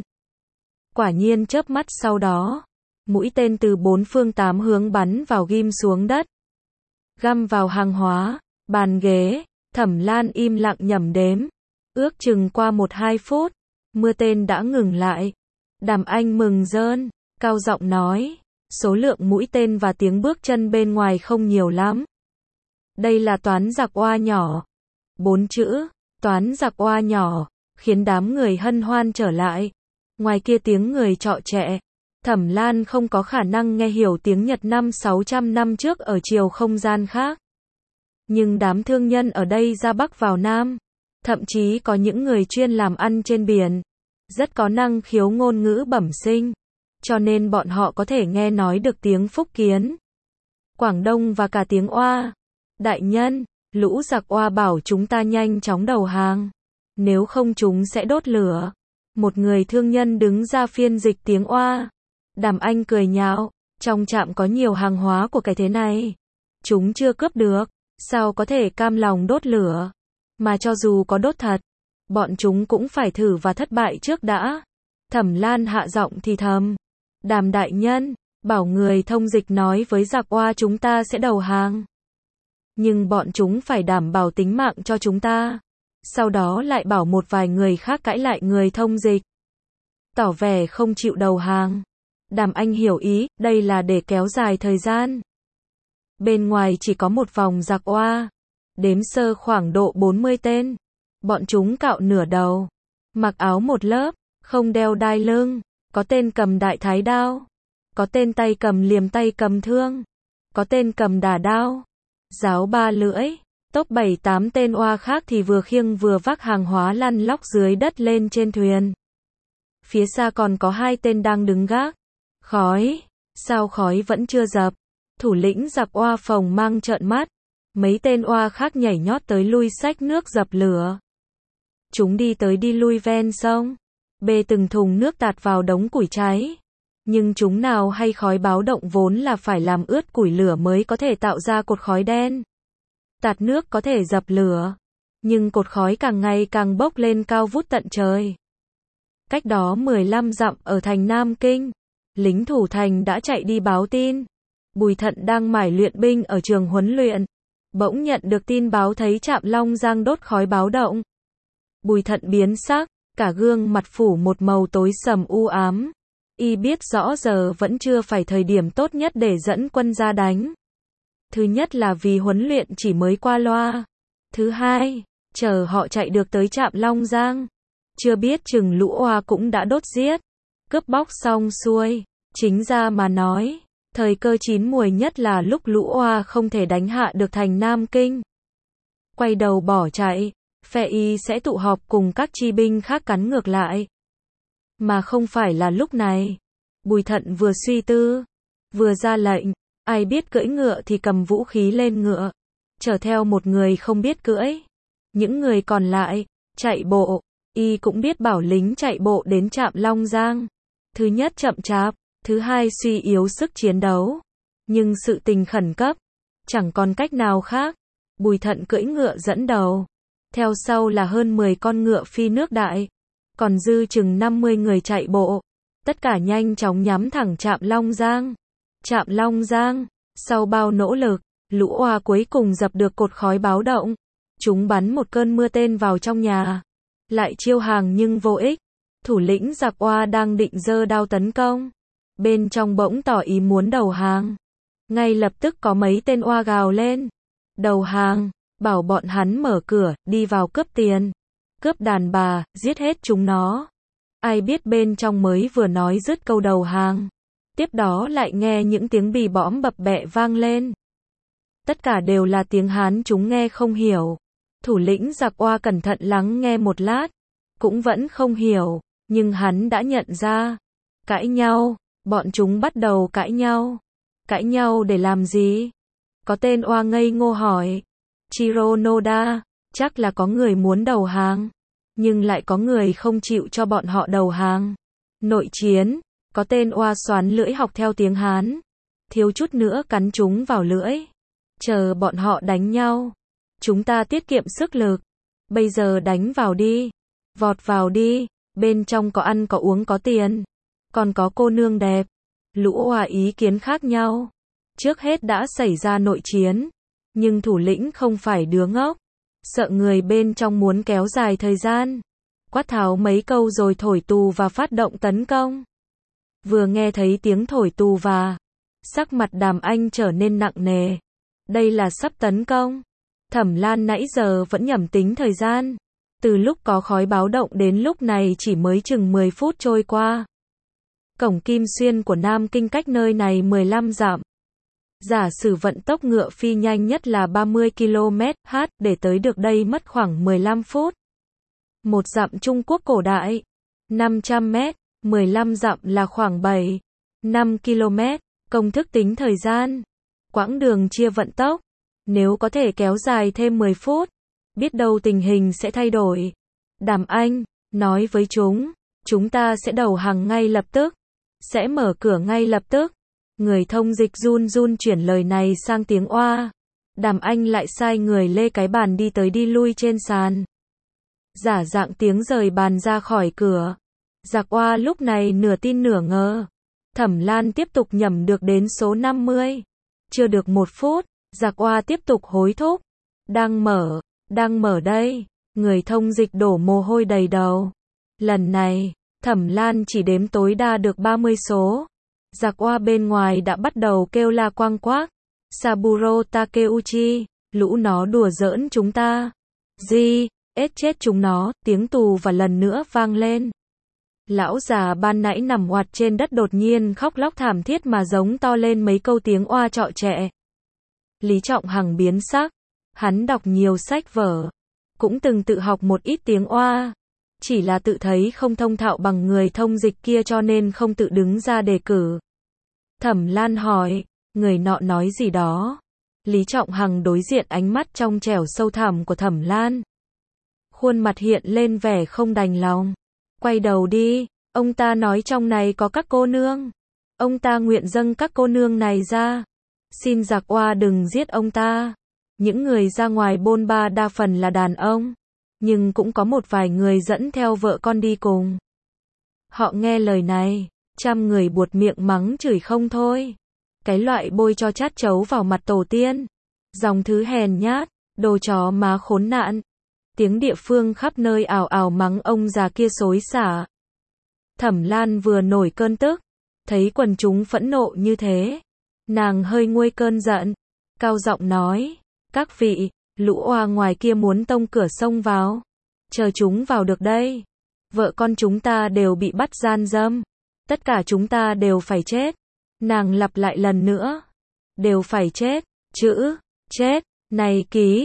Quả nhiên chớp mắt sau đó, mũi tên từ 4 phương 8 hướng bắn vào ghim xuống đất. Găm vào hàng hóa, bàn ghế, Thẩm Lan im lặng nhẩm đếm. Ước chừng qua 1-2 phút, mưa tên đã ngừng lại. Đàm Anh mừng rơn, cao giọng nói, số lượng mũi tên và tiếng bước chân bên ngoài không nhiều lắm. Đây là toán giặc oa nhỏ. 4 chữ, toán giặc oa nhỏ, khiến đám người hân hoan trở lại. Ngoài kia tiếng người trọ trẹ. Thẩm Lan không có khả năng nghe hiểu tiếng Nhật 500-600 năm trước ở chiều không gian khác. Nhưng đám thương nhân ở đây ra Bắc vào Nam. Thậm chí có những người chuyên làm ăn trên biển. Rất có năng khiếu ngôn ngữ bẩm sinh. Cho nên bọn họ có thể nghe nói được tiếng Phúc Kiến, Quảng Đông và cả tiếng Oa. Đại nhân, lũ giặc Oa bảo chúng ta nhanh chóng đầu hàng. Nếu không chúng sẽ đốt lửa. Một người thương nhân đứng ra phiên dịch tiếng Oa. Đàm Anh cười nhạo, trong trạm có nhiều hàng hóa của cái thế này. Chúng chưa cướp được, sao có thể cam lòng đốt lửa. Mà cho dù có đốt thật, bọn chúng cũng phải thử và thất bại trước đã. Thẩm Lan hạ giọng thì thầm. Đàm đại nhân, bảo người thông dịch nói với giặc Oa chúng ta sẽ đầu hàng. Nhưng bọn chúng phải đảm bảo tính mạng cho chúng ta. Sau đó lại bảo một vài người khác cãi lại người thông dịch. Tỏ vẻ không chịu đầu hàng. Đàm Anh hiểu ý, đây là để kéo dài thời gian. Bên ngoài chỉ có một vòng giặc Oa. Đếm sơ khoảng độ 40 tên. Bọn chúng cạo nửa đầu. Mặc áo một lớp, không đeo đai lưng. Có tên cầm đại thái đao. Có tên tay cầm liềm tay cầm thương. Có tên cầm đả đao. Giáo 3 lưỡi. Tốc 7-8 tên Oa khác thì vừa khiêng vừa vác hàng hóa lăn lóc dưới đất lên trên thuyền. Phía xa còn có 2 tên đang đứng gác. Khói. Sao khói vẫn chưa dập? Thủ lĩnh giặc Oa phồng mang trợn mắt. Mấy tên Oa khác nhảy nhót tới lui xách nước dập lửa. Chúng đi tới đi lui ven sông. Bê từng thùng nước tạt vào đống củi cháy. Nhưng chúng nào hay khói báo động vốn là phải làm ướt củi lửa mới có thể tạo ra cột khói đen. Tạt nước có thể dập lửa. Nhưng cột khói càng ngày càng bốc lên cao vút tận trời. Cách đó 15 dặm ở thành Nam Kinh. Lính thủ thành đã chạy đi báo tin. Bùi Thận đang mải luyện binh ở trường huấn luyện. Bỗng nhận được tin báo thấy trạm Long Giang đốt khói báo động. Bùi Thận biến sắc, cả gương mặt phủ một màu tối sầm u ám. Y biết rõ giờ vẫn chưa phải thời điểm tốt nhất để dẫn quân ra đánh. Thứ nhất là vì huấn luyện chỉ mới qua loa. Thứ hai, chờ họ chạy được tới trạm Long Giang. Chưa biết chừng lũ Oa cũng đã đốt giết, cướp bóc xong xuôi. Chính ra mà nói, thời cơ chín muồi nhất là lúc lũ Oa không thể đánh hạ được thành Nam Kinh. quay đầu bỏ chạy. Phe Y sẽ tụ họp cùng các chi binh khác cắn ngược lại. Mà không phải là lúc này. Bùi Thận vừa suy tư, vừa ra lệnh, ai biết cưỡi ngựa thì cầm vũ khí lên ngựa, chở theo một người không biết cưỡi. Những người còn lại, chạy bộ. Y cũng biết bảo lính chạy bộ đến trạm Long Giang. Thứ nhất chậm chạp, thứ hai suy yếu sức chiến đấu. Nhưng sự tình khẩn cấp, chẳng còn cách nào khác. Bùi Thận cưỡi ngựa dẫn đầu. Theo sau là hơn 10 con ngựa phi nước đại. Còn dư chừng 50 người chạy bộ. Tất cả nhanh chóng nhắm thẳng trạm Long Giang. Trạm Long Giang, sau bao nỗ lực, lũ oa cuối cùng dập được cột khói báo động. Chúng bắn một cơn mưa tên vào trong nhà. Lại chiêu hàng nhưng vô ích. Thủ lĩnh giặc oa đang định giơ đao tấn công. Bên trong bỗng tỏ ý muốn đầu hàng. Ngay lập tức có mấy tên oa gào lên. Đầu hàng, bảo bọn hắn mở cửa, đi vào cướp tiền. Cướp đàn bà, giết hết chúng nó. Ai biết bên trong mới vừa nói dứt câu đầu hàng. Tiếp đó lại nghe những tiếng bì bõm bập bẹ vang lên. Tất cả đều là tiếng Hán chúng nghe không hiểu. Thủ lĩnh giặc oa cẩn thận lắng nghe một lát. Cũng vẫn không hiểu, nhưng hắn đã nhận ra. Cãi nhau, bọn chúng bắt đầu cãi nhau. Cãi nhau để làm gì? Có tên oa ngây ngô hỏi. Chironoda, chắc là có người muốn đầu hàng. Nhưng lại có người không chịu cho bọn họ đầu hàng. Nội chiến, có tên oa xoắn lưỡi học theo tiếng Hán. Thiếu chút nữa cắn chúng vào lưỡi. Chờ bọn họ đánh nhau. Chúng ta tiết kiệm sức lực. Bây giờ đánh vào đi. Vọt vào đi. Bên trong có ăn có uống có tiền. Còn có cô nương đẹp. Lũ oa ý kiến khác nhau. Trước hết đã xảy ra nội chiến. Nhưng thủ lĩnh không phải đứa ngốc. Sợ người bên trong muốn kéo dài thời gian. Quát tháo mấy câu rồi thổi tù và phát động tấn công. Vừa nghe thấy tiếng thổi tù và, sắc mặt Đàm Anh trở nên nặng nề. Đây là sắp tấn công. Thẩm Lan nãy giờ vẫn nhẩm tính thời gian. Từ lúc có khói báo động đến lúc này chỉ mới chừng 10 phút trôi qua. Cổng Kim Xuyên của Nam Kinh cách nơi này 15 dặm. Giả sử vận tốc ngựa phi nhanh nhất là 30 km/h, để tới được đây mất khoảng 15 phút. Một dặm Trung Quốc cổ đại, 500 mét, 15 dặm là khoảng 5 km, công thức tính thời gian. Quãng đường chia vận tốc, nếu có thể kéo dài thêm 10 phút, biết đâu tình hình sẽ thay đổi. Đàm Anh nói với chúng ta sẽ đầu hàng ngay lập tức, sẽ mở cửa ngay lập tức. Người thông dịch run run chuyển lời này sang tiếng oa. Đàm Anh lại sai người lê cái bàn đi tới đi lui trên sàn. Giả dạng tiếng rời bàn ra khỏi cửa. Giặc oa lúc này nửa tin nửa ngờ. Thẩm Lan tiếp tục nhẩm được đến số 50. Chưa được 1 phút, giặc oa tiếp tục hối thúc. Đang mở đây. Người thông dịch đổ mồ hôi đầy đầu. Lần này, Thẩm Lan chỉ đếm tối đa được 30 số. Giặc oa bên ngoài đã bắt đầu kêu la quang quác. Saburo Takeuchi, lũ nó đùa giỡn chúng ta. Chết chúng nó, tiếng tù và lần nữa vang lên. Lão già ban nãy nằm oạt trên đất đột nhiên khóc lóc thảm thiết mà giống to lên mấy câu tiếng oa trọ trẹ. Lý Trọng Hằng biến sắc. Hắn đọc nhiều sách vở. Cũng từng tự học một ít tiếng oa. Chỉ là tự thấy không thông thạo bằng người thông dịch kia cho nên không tự đứng ra đề cử. Thẩm Lan hỏi, người nọ nói gì đó. Lý Trọng Hằng đối diện ánh mắt trong trẻo sâu thẳm của Thẩm Lan. Khuôn mặt hiện lên vẻ không đành lòng. Quay đầu đi, ông ta nói trong này có các cô nương. Ông ta nguyện dâng các cô nương này ra. Xin giặc oa đừng giết ông ta. Những người ra ngoài bôn ba đa phần là đàn ông. Nhưng cũng có một vài người dẫn theo vợ con đi cùng. Họ nghe lời này, trăm người buột miệng mắng chửi không thôi. Cái loại bôi cho chát chấu vào mặt tổ tiên. Dòng thứ hèn nhát, đồ chó má khốn nạn. Tiếng địa phương khắp nơi ào ào mắng ông già kia xối xả. Thẩm Lan vừa nổi cơn tức, thấy quần chúng phẫn nộ như thế. Nàng hơi nguôi cơn giận, cao giọng nói, các vị, lũ oa ngoài kia muốn tông cửa sông vào. Chờ chúng vào được đây. Vợ con chúng ta đều bị bắt gian dâm. Tất cả chúng ta đều phải chết. Nàng lặp lại lần nữa. Đều phải chết. Chữ chết này ký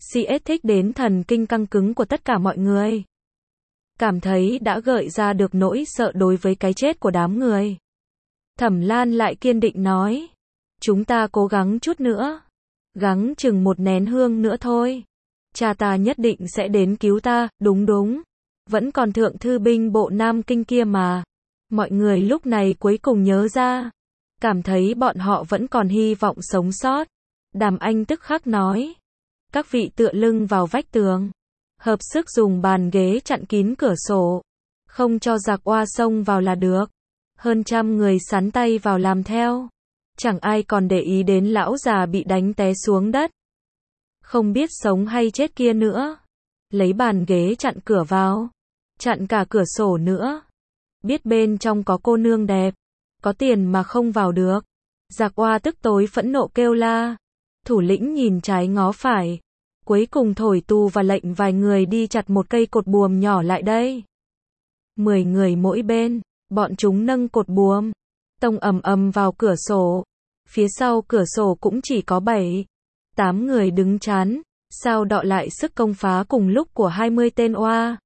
CS thích đến thần kinh căng cứng của tất cả mọi người. Cảm thấy đã gợi ra được nỗi sợ đối với cái chết của đám người. Thẩm Lan lại kiên định nói. Chúng ta cố gắng chút nữa. Gắng chừng một nén hương nữa thôi. Cha ta nhất định sẽ đến cứu ta, đúng. Vẫn còn thượng thư binh bộ Nam Kinh kia mà. Mọi người lúc này cuối cùng nhớ ra. Cảm thấy bọn họ vẫn còn hy vọng sống sót. Đàm Anh tức khắc nói. Các vị tựa lưng vào vách tường. Hợp sức dùng bàn ghế chặn kín cửa sổ. Không cho giặc oa xông vào là được. Hơn 100 người sắn tay vào làm theo. Chẳng ai còn để ý đến lão già bị đánh té xuống đất. Không biết sống hay chết kia nữa. Lấy bàn ghế chặn cửa vào. Chặn cả cửa sổ nữa. Biết bên trong có cô nương đẹp. Có tiền mà không vào được. Giặc oa tức tối phẫn nộ kêu la. Thủ lĩnh nhìn trái ngó phải. Cuối cùng thổi tù và lệnh vài người đi chặt một cây cột buồm nhỏ lại đây. 10 người mỗi bên. Bọn chúng nâng cột buồm. Tông ầm vào cửa sổ. Phía sau cửa sổ cũng chỉ có 7-8 người đứng chắn. Sao đọ lại sức công phá cùng lúc của 20 tên oa.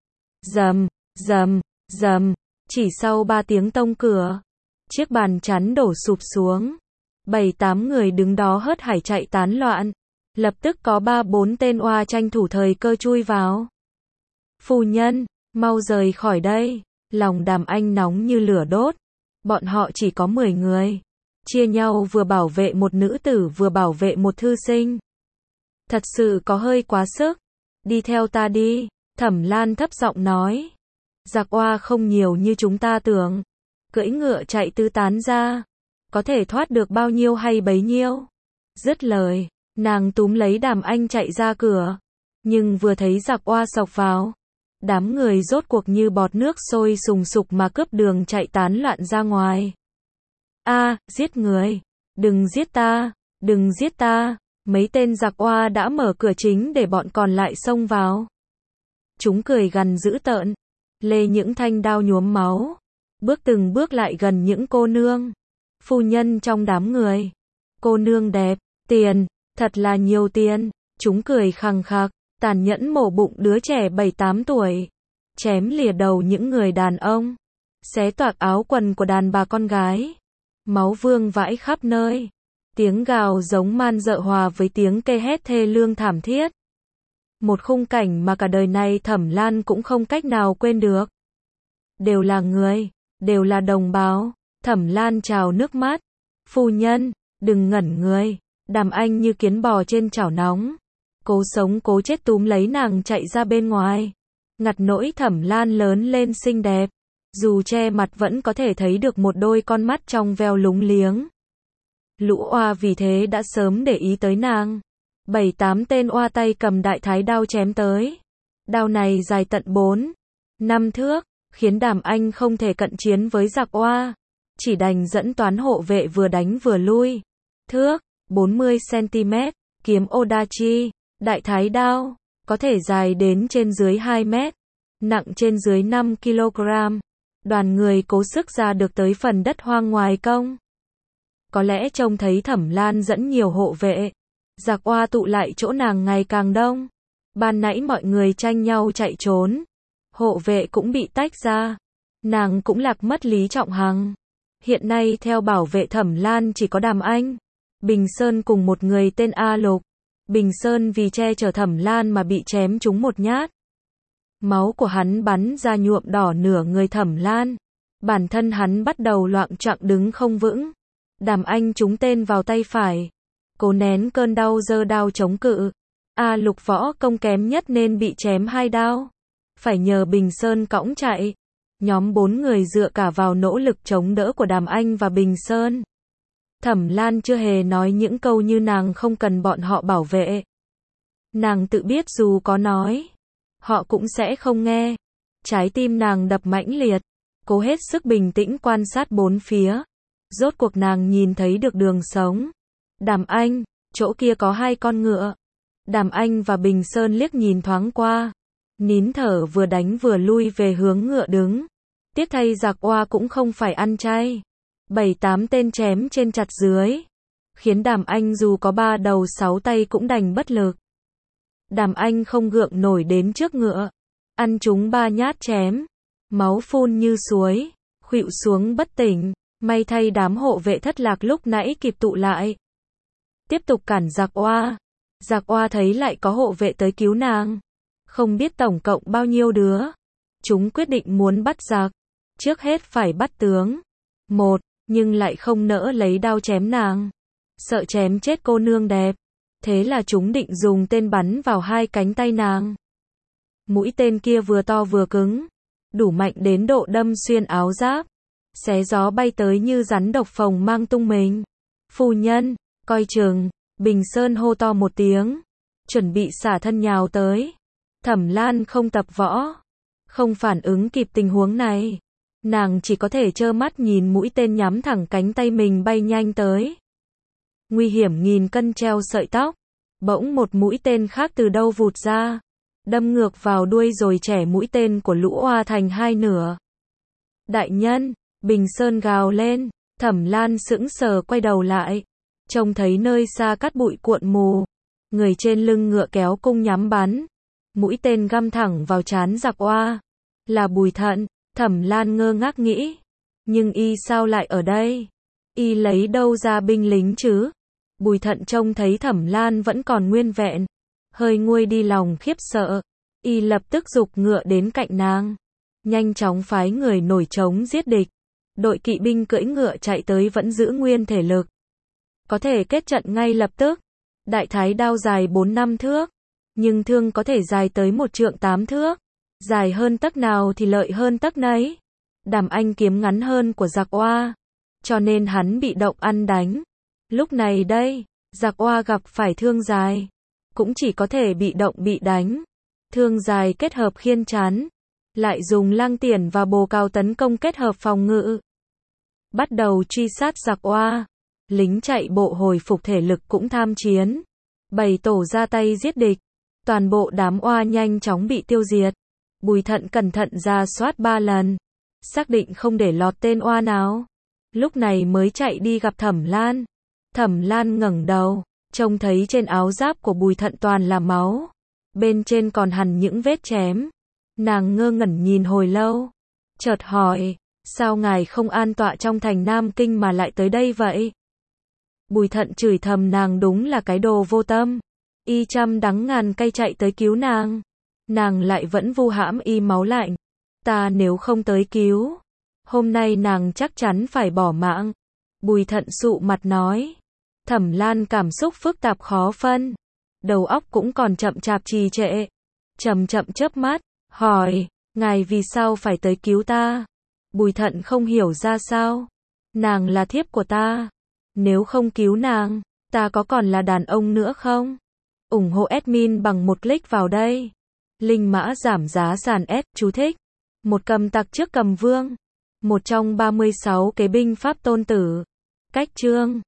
Rầm. Chỉ sau 3 tiếng tông cửa. Chiếc bàn chắn đổ sụp xuống. 7-8 người đứng đó hớt hải chạy tán loạn. Lập tức có 3-4 tên oa tranh thủ thời cơ chui vào. Phu nhân, mau rời khỏi đây. Lòng Đàm Anh nóng như lửa đốt. Bọn họ chỉ có 10 người. Chia nhau vừa bảo vệ một nữ tử vừa bảo vệ một thư sinh. Thật sự có hơi quá sức. Đi theo ta đi. Thẩm Lan thấp giọng nói. Giặc oa không nhiều như chúng ta tưởng. Cưỡi ngựa chạy tứ tán ra. Có thể thoát được bao nhiêu hay bấy nhiêu. Dứt lời. Nàng túm lấy Đàm Anh chạy ra cửa. Nhưng vừa thấy giặc oa xộc vào. Đám người rốt cuộc như bọt nước sôi sùng sục mà cướp đường chạy tán loạn ra ngoài. Giết người. Đừng giết ta. Mấy tên giặc oa đã mở cửa chính để bọn còn lại xông vào. Chúng cười gằn dữ tợn. Lê những thanh đao nhuốm máu. Bước từng bước lại gần những cô nương. Phu nhân trong đám người. Cô nương đẹp. Tiền. Thật là nhiều tiền. Chúng cười khằng khặc. Tàn nhẫn mổ bụng đứa trẻ 7-8 tuổi. Chém lìa đầu những người đàn ông. Xé toạc áo quần của đàn bà con gái. Máu vương vãi khắp nơi. Tiếng gào giống man dợ hòa với tiếng kêu hét thê lương thảm thiết. Một khung cảnh mà cả đời này Thẩm Lan cũng không cách nào quên được. Đều là người. Đều là đồng bào. Thẩm Lan trào nước mắt. Phu nhân, đừng ngẩn người. Đàm Anh như kiến bò trên chảo nóng. Cố sống cố chết túm lấy nàng chạy ra bên ngoài. Ngặt nỗi Thẩm Lan lớn lên xinh đẹp. Dù che mặt vẫn có thể thấy được một đôi con mắt trong veo lúng liếng. Lũ oa vì thế đã sớm để ý tới nàng. 7-8 tên oa tay cầm đại thái đao chém tới. Đao này dài tận 4-5 thước, khiến Đàm Anh không thể cận chiến với giặc oa. Chỉ đành dẫn toán hộ vệ vừa đánh vừa lui. Thước, 40cm, kiếm Odachi, đại thái đao, có thể dài đến trên dưới 2 mét, nặng trên dưới 5 kg. Đoàn người cố sức ra được tới phần đất hoang ngoài công. Có lẽ trông thấy Thẩm Lan dẫn nhiều hộ vệ. Giặc oa tụ lại chỗ nàng ngày càng đông. Ban nãy mọi người tranh nhau chạy trốn. Hộ vệ cũng bị tách ra. Nàng cũng lạc mất Lý Trọng Hằng. Hiện nay theo bảo vệ Thẩm Lan chỉ có Đàm Anh, Bình Sơn cùng một người tên A Lục. Bình Sơn vì che chở Thẩm Lan mà bị chém trúng một nhát. Máu của hắn bắn ra nhuộm đỏ nửa người Thẩm Lan. Bản thân hắn bắt đầu loạng choạng đứng không vững. Đàm Anh trúng tên vào tay phải. Cố nén cơn đau giơ đao chống cự. A Lục võ công kém nhất nên bị chém 2 đao. Phải nhờ Bình Sơn cõng chạy. Nhóm 4 người dựa cả vào nỗ lực chống đỡ của Đàm Anh và Bình Sơn. Thẩm Lan chưa hề nói những câu như nàng không cần bọn họ bảo vệ. Nàng tự biết dù có nói, họ cũng sẽ không nghe. Trái tim nàng đập mãnh liệt, cố hết sức bình tĩnh quan sát bốn phía. Rốt cuộc nàng nhìn thấy được đường sống. Đàm Anh, chỗ kia có 2 con ngựa. Đàm Anh và Bình Sơn liếc nhìn thoáng qua. Nín thở vừa đánh vừa lui về hướng ngựa đứng. Tiếc thay giặc oa cũng không phải ăn chay. 7-8 tên chém trên chặt dưới. Khiến Đàm Anh dù có 3 đầu 6 tay cũng đành bất lực. Đàm Anh không gượng nổi đến trước ngựa, ăn chúng 3 nhát chém, máu phun như suối, khuỵu xuống bất tỉnh. May thay đám hộ vệ thất lạc lúc nãy kịp tụ lại, tiếp tục cản giặc oa. Giặc oa thấy lại có hộ vệ tới cứu nàng, không biết tổng cộng bao nhiêu đứa. Chúng quyết định muốn bắt giặc, trước hết phải bắt tướng một, nhưng lại không nỡ lấy đao chém nàng, sợ chém chết cô nương đẹp. Thế là chúng định dùng tên bắn vào 2 cánh tay nàng. Mũi tên kia vừa to vừa cứng, đủ mạnh đến độ đâm xuyên áo giáp, xé gió bay tới như rắn độc phồng mang tung mình. Phu nhân, coi chừng, Bình Sơn hô to một tiếng, chuẩn bị xả thân nhào tới. Thẩm Lan không tập võ, không phản ứng kịp tình huống này. Nàng chỉ có thể trơ mắt nhìn mũi tên nhắm thẳng cánh tay mình bay nhanh tới. Nguy hiểm nghìn cân treo sợi tóc. Bỗng một mũi tên khác từ đâu vụt ra, đâm ngược vào đuôi rồi chẻ mũi tên của lũ oa thành 2 nửa. Đại nhân, Bình Sơn gào lên. Thẩm Lan sững sờ quay đầu lại, trông thấy nơi xa cát bụi cuộn mù, người trên lưng ngựa kéo cung nhắm bắn, mũi tên găm thẳng vào trán giặc oa. Là Bùi Thận. Thẩm Lan ngơ ngác nghĩ, nhưng y sao lại ở đây? Y lấy đâu ra binh lính chứ? Bùi Thận trông thấy Thẩm Lan vẫn còn nguyên vẹn, hơi nguôi đi lòng khiếp sợ. Y lập tức giục ngựa đến cạnh nàng, nhanh chóng phái người nổi trống giết địch. Đội kỵ binh cưỡi ngựa chạy tới vẫn giữ nguyên thể lực, có thể kết trận ngay lập tức. Đại thái đao dài 4-5 thước, nhưng thương có thể dài tới 1 trượng 8 thước. Dài hơn tấc nào thì lợi hơn tấc nấy. Đàm Anh kiếm ngắn hơn của giặc oa, cho nên hắn bị động ăn đánh. Lúc này đây, giặc oa gặp phải thương dài, cũng chỉ có thể bị động bị đánh. Thương dài kết hợp khiên chắn, lại dùng lang tiền và bồ cào tấn công kết hợp phòng ngự. Bắt đầu truy sát giặc oa. Lính chạy bộ hồi phục thể lực cũng tham chiến. 7 tổ ra tay giết địch. Toàn bộ đám oa nhanh chóng bị tiêu diệt. Bùi Thận cẩn thận rà soát 3 lần, xác định không để lọt tên oa nào. Lúc này mới chạy đi gặp Thẩm Lan. Thẩm Lan ngẩng đầu, trông thấy trên áo giáp của Bùi Thận toàn là máu, bên trên còn hằn những vết chém. Nàng ngơ ngẩn nhìn hồi lâu, chợt hỏi, sao ngài không an tọa trong thành Nam Kinh mà lại tới đây vậy? Bùi Thận chửi thầm nàng đúng là cái đồ vô tâm, y trăm đắng ngàn cay chạy tới cứu nàng. Nàng lại vẫn vu hãm y máu lạnh. Ta nếu không tới cứu, hôm nay nàng chắc chắn phải bỏ mạng. Bùi Thận sụ mặt nói. Thẩm Lan cảm xúc phức tạp khó phân, đầu óc cũng còn chậm chạp trì trệ. Chậm chậm chớp mắt, hỏi, ngài vì sao phải tới cứu ta? Bùi Thận không hiểu ra sao. Nàng là thiếp của ta, nếu không cứu nàng, ta có còn là đàn ông nữa không? Ủng hộ admin bằng một click vào đây. Linh mã giảm giá sàn S, chú thích. Một cầm tặc trước cầm vương. Một trong 36 kế binh pháp tôn tử. Cách chương